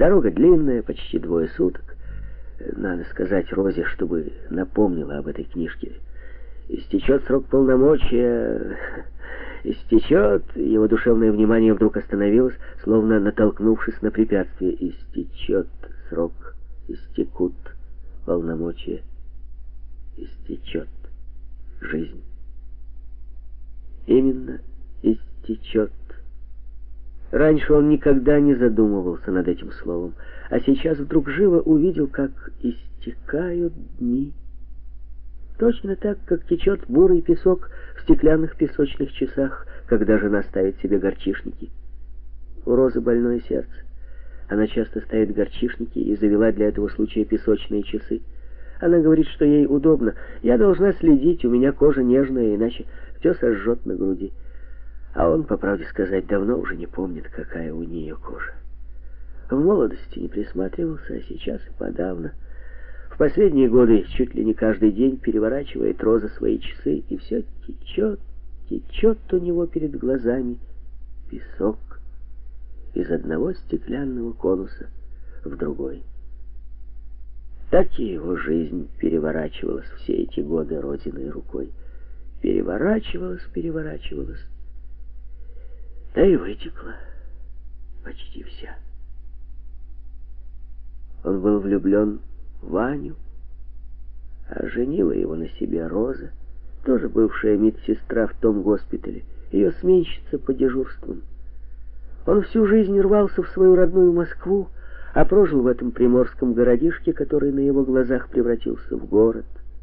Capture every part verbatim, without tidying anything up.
Дорога длинная, почти двое суток. Надо сказать Розе, чтобы напомнила об этой книжке. Истечет срок полномочия... Истечет... Его душевное внимание вдруг остановилось, словно натолкнувшись на препятствие. Истечет срок, истекут полномочия, истечет жизнь. Именно истечет. Раньше он никогда не задумывался над этим словом, а сейчас вдруг живо увидел, как истекают дни. Точно так, как течет бурый песок в стеклянных песочных часах, когда жена ставит себе горчишники. У Розы больное сердце. Она часто ставит горчишники и завела для этого случая песочные часы. Она говорит, что ей удобно. Я должна следить, у меня кожа нежная, иначе все сожжет на груди. А он, по правде сказать, давно уже не помнит, какая у нее кожа. В молодости не присматривался, а сейчас и подавно. В последние годы чуть ли не каждый день переворачивает Роза свои часы, и все течет, течет у него перед глазами песок из одного стеклянного конуса в другой. Так и его жизнь переворачивалась все эти годы Розиной рукой. Переворачивалась, переворачивалась. Да и вытекла почти вся. Он был влюблен в Ваню, а женила его на себе Роза, тоже бывшая медсестра в том госпитале, ее сменщица по дежурствам. Он всю жизнь рвался в свою родную Москву, а прожил в этом приморском городишке, который на его глазах превратился в город.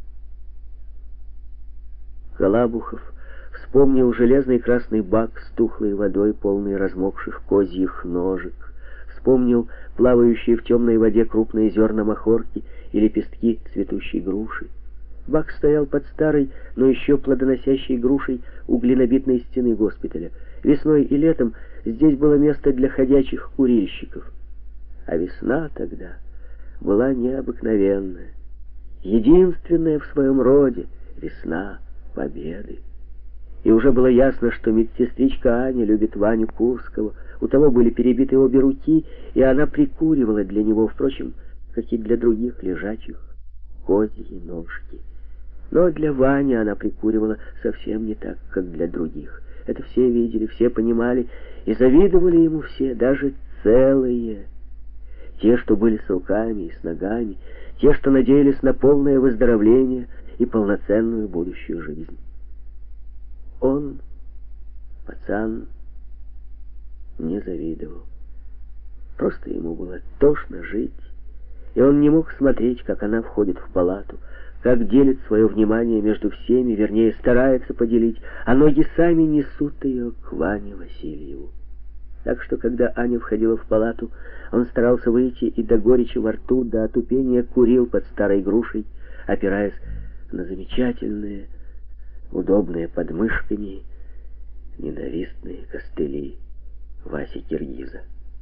Колабухов вспомнил железный красный бак с тухлой водой, полный размокших козьих ножек, вспомнил плавающие в темной воде крупные зерна махорки и лепестки цветущей груши. Бак стоял под старой, но еще плодоносящей грушей у глинобитной стены госпиталя. Весной и летом здесь было место для ходячих курильщиков. А весна тогда была необыкновенная, единственная в своем роде весна победы. И уже было ясно, что медсестричка Аня любит Ваню Курского. У того были перебиты обе руки, и она прикуривала для него, впрочем, как и для других лежачих, козьи ножки. Но для Вани она прикуривала совсем не так, как для других. Это все видели, все понимали, и завидовали ему все, даже целые. Те, что были с руками и с ногами, те, что надеялись на полное выздоровление и полноценную будущую жизнь. Он, пацан, не завидовал. Просто ему было тошно жить, и он не мог смотреть, как она входит в палату, как делит свое внимание между всеми, вернее, старается поделить, а ноги сами несут ее к Ване Васильеву. Так что, когда Аня входила в палату, он старался выйти и до горечи во рту, до отупения курил под старой грушей, опираясь на замечательные, удобные под мышками, ненавистные костыли Васи Киргиза.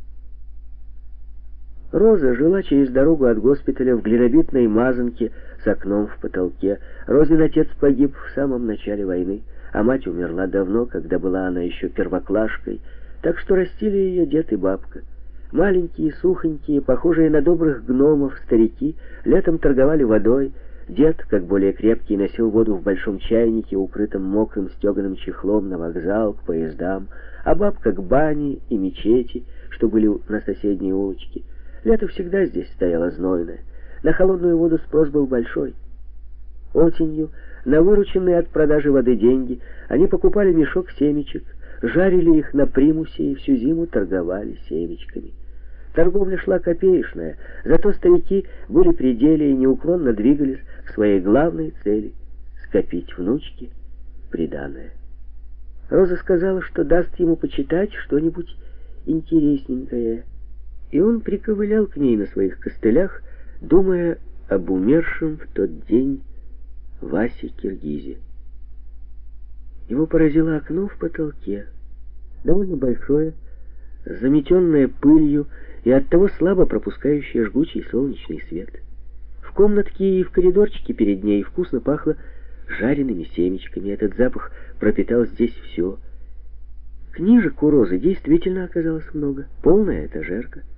Роза жила через дорогу от госпиталя в глинобитной мазанке с окном в потолке. Розин отец погиб в самом начале войны, а мать умерла давно, когда была она еще первоклашкой, так что растили ее дед и бабка. Маленькие, сухонькие, похожие на добрых гномов старики, летом торговали водой. Дед, как более крепкий, носил воду в большом чайнике, укрытом мокрым стеганым чехлом, на вокзал, к поездам, а бабка к бане и мечети, что были на соседней улочке. Лето всегда здесь стояло знойное. На холодную воду спрос был большой. Осенью, на вырученные от продажи воды деньги, они покупали мешок семечек, жарили их на примусе и всю зиму торговали семечками. Торговля шла копеечная, зато старики были при деле и неуклонно двигались к своей главной цели — скопить внучке приданое. Роза сказала, что даст ему почитать что-нибудь интересненькое, и он приковылял к ней на своих костылях, думая об умершем в тот день Васе Киргизе. Его поразило окно в потолке, довольно большое, заметенное пылью и оттого слабо пропускающее жгучий солнечный свет. В комнатке и в коридорчике перед ней вкусно пахло жареными семечками. Этот запах пропитал здесь все. Книжек у Розы действительно оказалось много, полная этажерка.